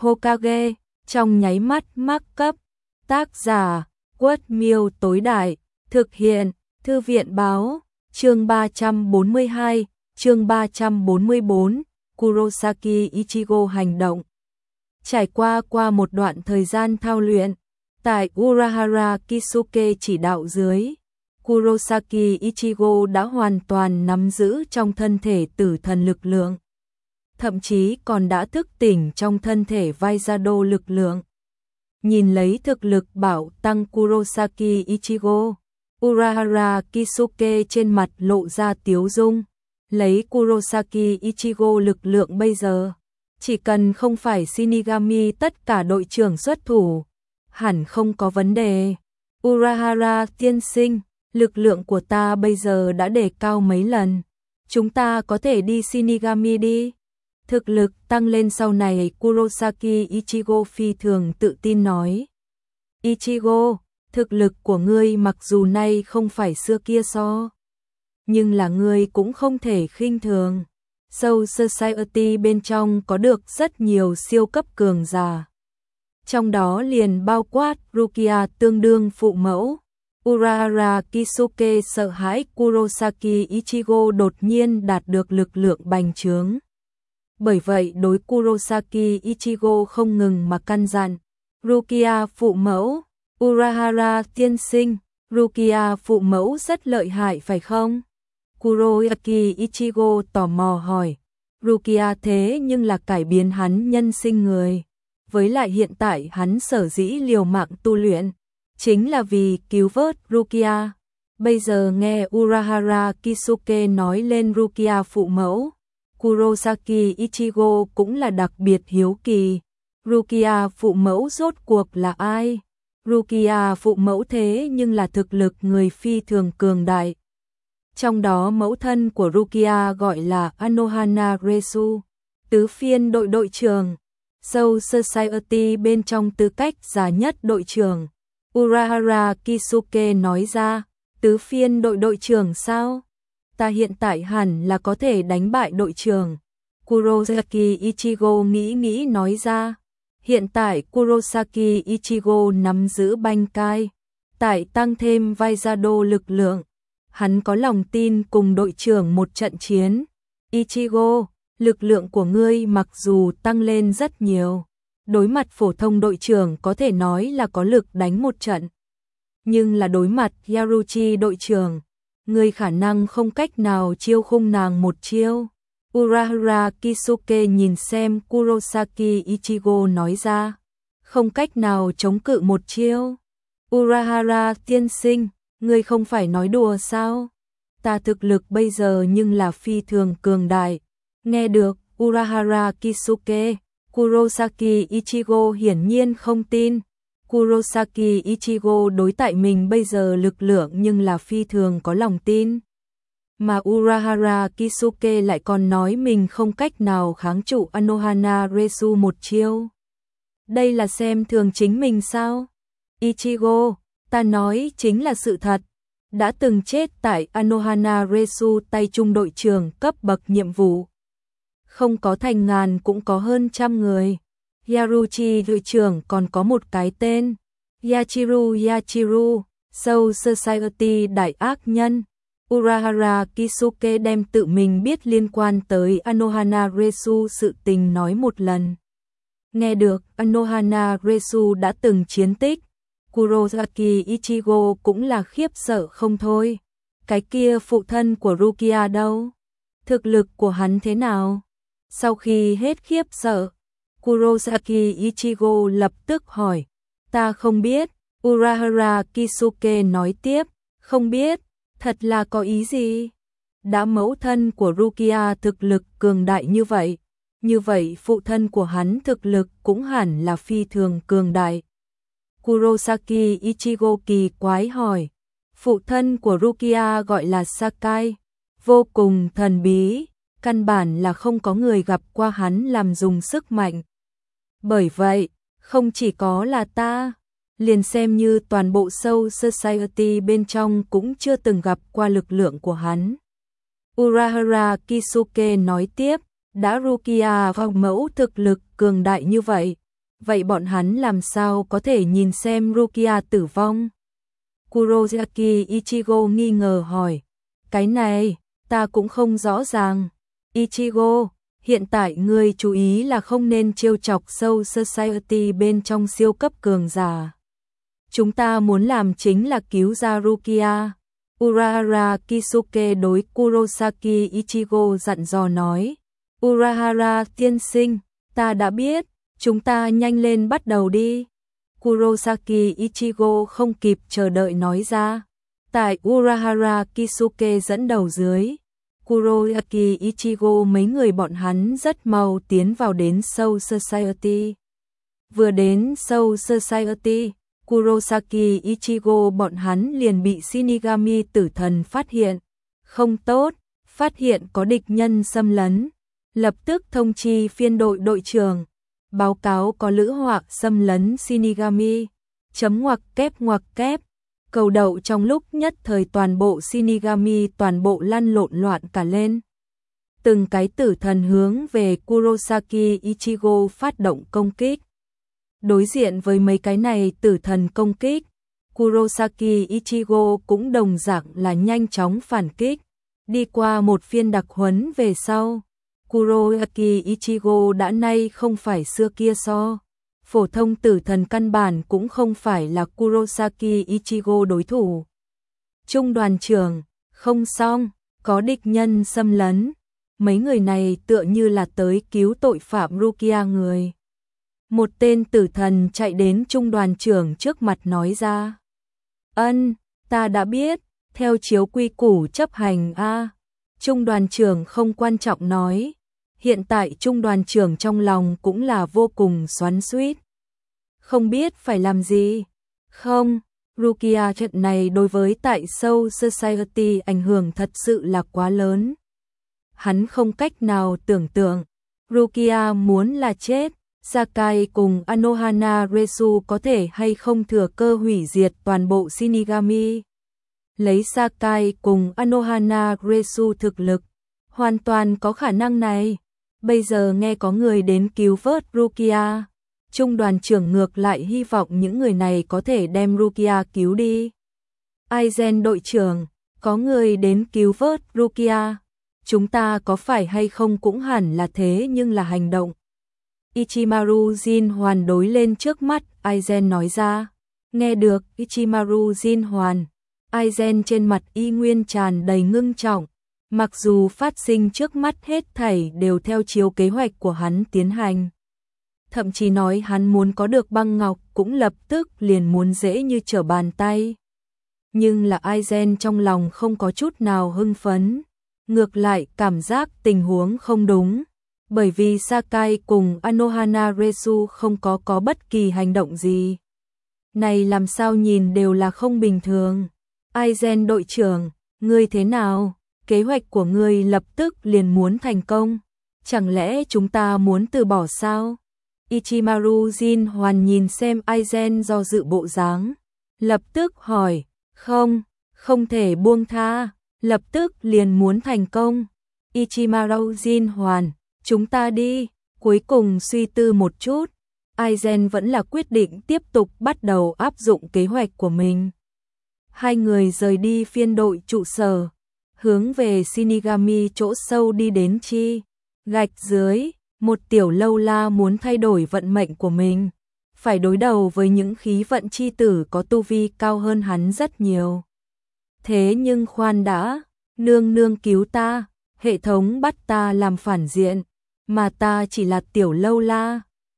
Hokage, trong nháy mắt mắc cấp. Tác giả, Quất Miêu tối đại, thực hiện, Thư viện báo, chương 342, chương 344, Kurosaki Ichigo hành động. Trải qua một đoạn thời gian thao luyện, tại Urahara Kisuke chỉ đạo dưới, Kurosaki Ichigo đã hoàn toàn nắm giữ trong thân thể tử thần lực lượng. Thậm chí còn đã thức tỉnh trong thân thể Vaisado lực lượng. Nhìn lấy thực lực bảo tăng Kurosaki Ichigo, Urahara Kisuke trên mặt lộ ra tiếu dung. Lấy Kurosaki Ichigo lực lượng bây giờ, chỉ cần không phải Shinigami tất cả đội trưởng xuất thủ, hẳn không có vấn đề. Urahara tiên sinh, lực lượng của ta bây giờ đã đề cao mấy lần. Chúng ta có thể đi Shinigami đi. Thực lực tăng lên sau này, Kurosaki Ichigo phi thường tự tin nói. Ichigo, thực lực của ngươi mặc dù nay không phải xưa kia so, nhưng là ngươi cũng không thể khinh thường. Soul Society bên trong có được rất nhiều siêu cấp cường giả. Trong đó liền bao quát Rukia tương đương phụ mẫu. Urahara Kisuke sợ hãi Kurosaki Ichigo đột nhiên đạt được lực lượng bành trướng. Bởi vậy đối Kurosaki Ichigo không ngừng mà căn dặn. Rukia phụ mẫu, Urahara tiên sinh, Rukia phụ mẫu rất lợi hại phải không? Kurosaki Ichigo tò mò hỏi. Rukia thế nhưng là cải biến hắn nhân sinh người. Với lại hiện tại hắn sở dĩ liều mạng tu luyện, chính là vì cứu vớt Rukia. Bây giờ nghe Urahara Kisuke nói lên Rukia phụ mẫu, Kurosaki Ichigo cũng là đặc biệt hiếu kỳ. Rukia phụ mẫu rốt cuộc là ai? Rukia phụ mẫu thế nhưng là thực lực người phi thường cường đại. Trong đó mẫu thân của Rukia gọi là Anohana Resu, tứ phiên đội trưởng. Soul Society bên trong tư cách già nhất đội trưởng. Urahara Kisuke nói ra, tứ phiên đội trưởng sao? Ta hiện tại hẳn là có thể đánh bại đội trưởng. Kurosaki Ichigo nghĩ nói ra. Hiện tại Kurosaki Ichigo nắm giữ Bankai, tại tăng thêm Vaisado lực lượng. Hắn có lòng tin cùng đội trưởng một trận chiến. Ichigo, lực lượng của ngươi mặc dù tăng lên rất nhiều, đối mặt phổ thông đội trưởng có thể nói là có lực đánh một trận. Nhưng là đối mặt Yaruchi đội trưởng, ngươi khả năng không cách nào chiêu khung nàng một chiêu. Urahara Kisuke nhìn xem Kurosaki Ichigo nói ra, không cách nào chống cự một chiêu. Urahara tiên sinh, ngươi không phải nói đùa sao? Ta thực lực bây giờ nhưng là phi thường cường đại. Nghe được Urahara Kisuke, Kurosaki Ichigo hiển nhiên không tin. Kurosaki Ichigo đối tại mình bây giờ lực lượng nhưng là phi thường có lòng tin. Mà Urahara Kisuke lại còn nói mình không cách nào kháng trụ Anohana Resu một chiêu. Đây là xem thường chính mình sao? Ichigo, ta nói chính là sự thật. Đã từng chết tại Anohana Resu tay trung đội trưởng cấp bậc nhiệm vụ. Không có thành ngàn cũng có hơn trăm người. Yaruchi đội trưởng còn có một cái tên. Yachiru, Soul Society đại ác nhân. Urahara Kisuke đem tự mình biết liên quan tới Anohana Resu sự tình nói một lần. Nghe được Anohana Resu đã từng chiến tích, Kurosaki Ichigo cũng là khiếp sợ không thôi. Cái kia phụ thân của Rukia đâu? Thực lực của hắn thế nào? Sau khi hết khiếp sợ, Kurosaki Ichigo lập tức hỏi. Ta không biết. Urahara Kisuke nói tiếp. Không biết. Thật là có ý gì? Đã mẫu thân của Rukia thực lực cường đại như vậy phụ thân của hắn thực lực cũng hẳn là phi thường cường đại. Kurosaki Ichigo kỳ quái hỏi. Phụ thân của Rukia gọi là Sakai, vô cùng thần bí, căn bản là không có người gặp qua hắn làm dùng sức mạnh. Bởi vậy, không chỉ có là ta, liền xem như toàn bộ Soul Society bên trong cũng chưa từng gặp qua lực lượng của hắn. Urahara Kisuke nói tiếp, đã Rukia vào mẫu thực lực cường đại như vậy, vậy bọn hắn làm sao có thể nhìn xem Rukia tử vong? Kurosaki Ichigo nghi ngờ hỏi. Cái này, ta cũng không rõ ràng. Ichigo, hiện tại ngươi chú ý là không nên trêu chọc Soul Society bên trong siêu cấp cường giả. Chúng ta muốn làm chính là cứu ra Rukia. Urahara Kisuke đối Kurosaki Ichigo dặn dò nói. Urahara tiên sinh, ta đã biết, chúng ta nhanh lên bắt đầu đi. Kurosaki Ichigo không kịp chờ đợi nói ra. Tại Urahara Kisuke dẫn đầu dưới, Kurosaki Ichigo mấy người bọn hắn rất mau tiến vào đến Soul Society. Vừa đến Soul Society, Kurosaki Ichigo bọn hắn liền bị Shinigami tử thần phát hiện. Không tốt, phát hiện có địch nhân xâm lấn. Lập tức thông chi phiên đội đội trưởng, báo cáo có lữ hoặc xâm lấn Shinigami. Chấm ngoặc kép. Cầu đậu trong lúc nhất thời toàn bộ Shinigami toàn bộ lăn lộn loạn cả lên. Từng cái tử thần hướng về Kurosaki Ichigo phát động công kích. Đối diện với mấy cái này tử thần công kích, Kurosaki Ichigo cũng đồng dạng là nhanh chóng phản kích. Đi qua một phiên đặc huấn về sau, Kurosaki Ichigo đã nay không phải xưa kia so. Phổ thông tử thần căn bản cũng không phải là Kurosaki Ichigo đối thủ. Trung đoàn trưởng, không xong, có địch nhân xâm lấn. Mấy người này tựa như là tới cứu tội phạm Rukia người. Một tên tử thần chạy đến trung đoàn trưởng trước mặt nói ra. Ta đã biết, theo chiếu quy củ chấp hành a. Trung đoàn trưởng không quan trọng nói. Hiện tại trung đoàn trưởng trong lòng cũng là vô cùng xoắn xuýt. Không biết phải làm gì. Không, Rukia trận này đối với tại Soul Society ảnh hưởng thật sự là quá lớn. Hắn không cách nào tưởng tượng. Rukia muốn là chết. Sakai cùng Anohana Resu có thể hay không thừa cơ hủy diệt toàn bộ Shinigami. Lấy Sakai cùng Anohana Resu thực lực, hoàn toàn có khả năng này. Bây giờ nghe có người đến cứu vớt Rukia, trung đoàn trưởng ngược lại hy vọng những người này có thể đem Rukia cứu đi. Aizen đội trưởng, có người đến cứu vớt Rukia, chúng ta có phải hay không cũng hẳn là thế nhưng là hành động. Ichimaru Jin Hoàn đối lên trước mắt, Aizen nói ra. Nghe được Ichimaru Jin Hoàn, Aizen trên mặt y nguyên tràn đầy ngưng trọng. Mặc dù phát sinh trước mắt hết thảy đều theo chiếu kế hoạch của hắn tiến hành. Thậm chí nói hắn muốn có được băng ngọc cũng lập tức liền muốn dễ như trở bàn tay. Nhưng là Aizen trong lòng không có chút nào hưng phấn. Ngược lại cảm giác tình huống không đúng. Bởi vì Sakai cùng Anohana Resu không có bất kỳ hành động gì. Này làm sao nhìn đều là không bình thường. Aizen đội trưởng, ngươi thế nào? Kế hoạch của ngươi lập tức liền muốn thành công. Chẳng lẽ chúng ta muốn từ bỏ sao? Ichimaru Jin Hoàn nhìn xem Aizen do dự bộ dáng. Lập tức hỏi, không thể buông tha. Lập tức liền muốn thành công. Ichimaru Jin Hoàn, chúng ta đi. Cuối cùng suy tư một chút, Aizen vẫn là quyết định tiếp tục bắt đầu áp dụng kế hoạch của mình. Hai người rời đi phiên đội trụ sở, hướng về Shinigami chỗ sâu đi đến chi. Gạch dưới, một tiểu lâu la muốn thay đổi vận mệnh của mình, phải đối đầu với những khí vận chi tử có tu vi cao hơn hắn rất nhiều. Thế nhưng khoan đã, nương cứu ta, hệ thống bắt ta làm phản diện, mà ta chỉ là tiểu lâu la.